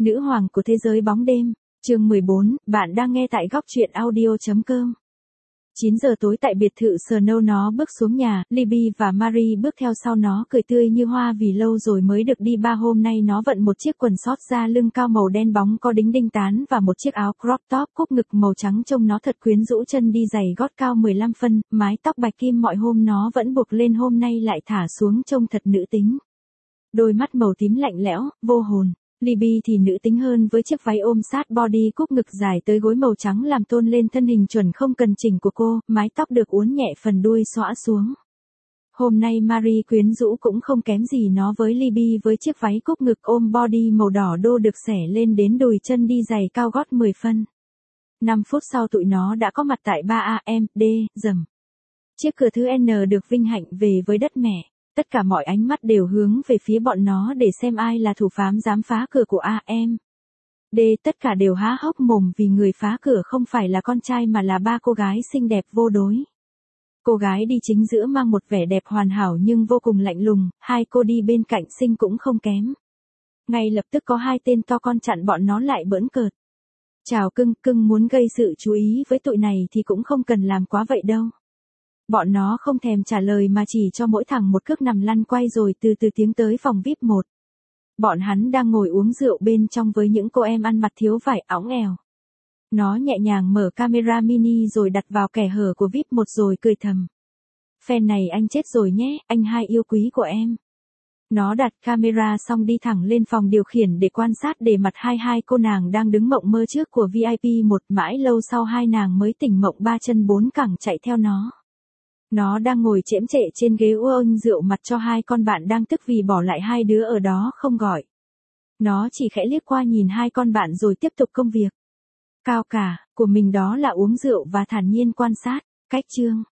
Nữ hoàng của thế giới bóng đêm, chương 14, bạn đang nghe tại góc truyện audio.com. 9 giờ tối tại biệt thự Snow, nó bước xuống nhà, Libby và Marie bước theo sau nó cười tươi như hoa vì lâu rồi mới được đi ba. Hôm nay nó vận một chiếc quần sót da lưng cao màu đen bóng có đính đinh tán và một chiếc áo crop top cúp ngực màu trắng trông nó thật quyến rũ. Chân đi giày gót cao 15 phân, mái tóc bạch kim mọi hôm nó vẫn buộc lên hôm nay lại thả xuống trông thật nữ tính. Đôi mắt màu tím lạnh lẽo, vô hồn. Libby thì nữ tính hơn với chiếc váy ôm sát body cúp ngực dài tới gối màu trắng làm tôn lên thân hình chuẩn không cần chỉnh của cô, mái tóc được uốn nhẹ phần đuôi xõa xuống. Hôm nay Marie quyến rũ cũng không kém gì nó với Libby với chiếc váy cúp ngực ôm body màu đỏ đô được xẻ lên đến đùi, chân đi giày cao gót 10 phân. 5 phút sau tụi nó đã có mặt tại 3AMD, dầm. Chiếc cửa thứ N được vinh hạnh về với đất mẹ. Tất cả mọi ánh mắt đều hướng về phía bọn nó để xem ai là thủ phạm dám phá cửa của AMD. Tất cả đều há hốc mồm vì người phá cửa không phải là con trai mà là ba cô gái xinh đẹp vô đối. Cô gái đi chính giữa mang một vẻ đẹp hoàn hảo nhưng vô cùng lạnh lùng, hai cô đi bên cạnh xinh cũng không kém. Ngay lập tức có hai tên to con chặn bọn nó lại bỡn cợt. Chào cưng muốn gây sự chú ý với tụi này thì cũng không cần làm quá vậy đâu. Bọn nó không thèm trả lời mà chỉ cho mỗi thằng một cước nằm lăn quay rồi từ từ tiến tới phòng VIP 1. Bọn hắn đang ngồi uống rượu bên trong với những cô em ăn mặc thiếu vải óng ẻo. Nó nhẹ nhàng mở camera mini rồi đặt vào kẻ hở của VIP 1 rồi cười thầm. Fan này anh chết rồi nhé, anh hai yêu quý của em. Nó đặt camera xong đi thẳng lên phòng điều khiển để quan sát để mặt hai cô nàng đang đứng mộng mơ trước của VIP 1. Mãi lâu sau hai nàng mới tỉnh mộng ba chân bốn cẳng chạy theo nó. Nó đang ngồi chễm chệ trên ghế uống rượu mặt cho hai con bạn đang tức vì bỏ lại hai đứa ở đó không gọi. Nó chỉ khẽ liếc qua nhìn hai con bạn rồi tiếp tục công việc. Cao cả, của mình đó là uống rượu và thản nhiên quan sát. Cách chương.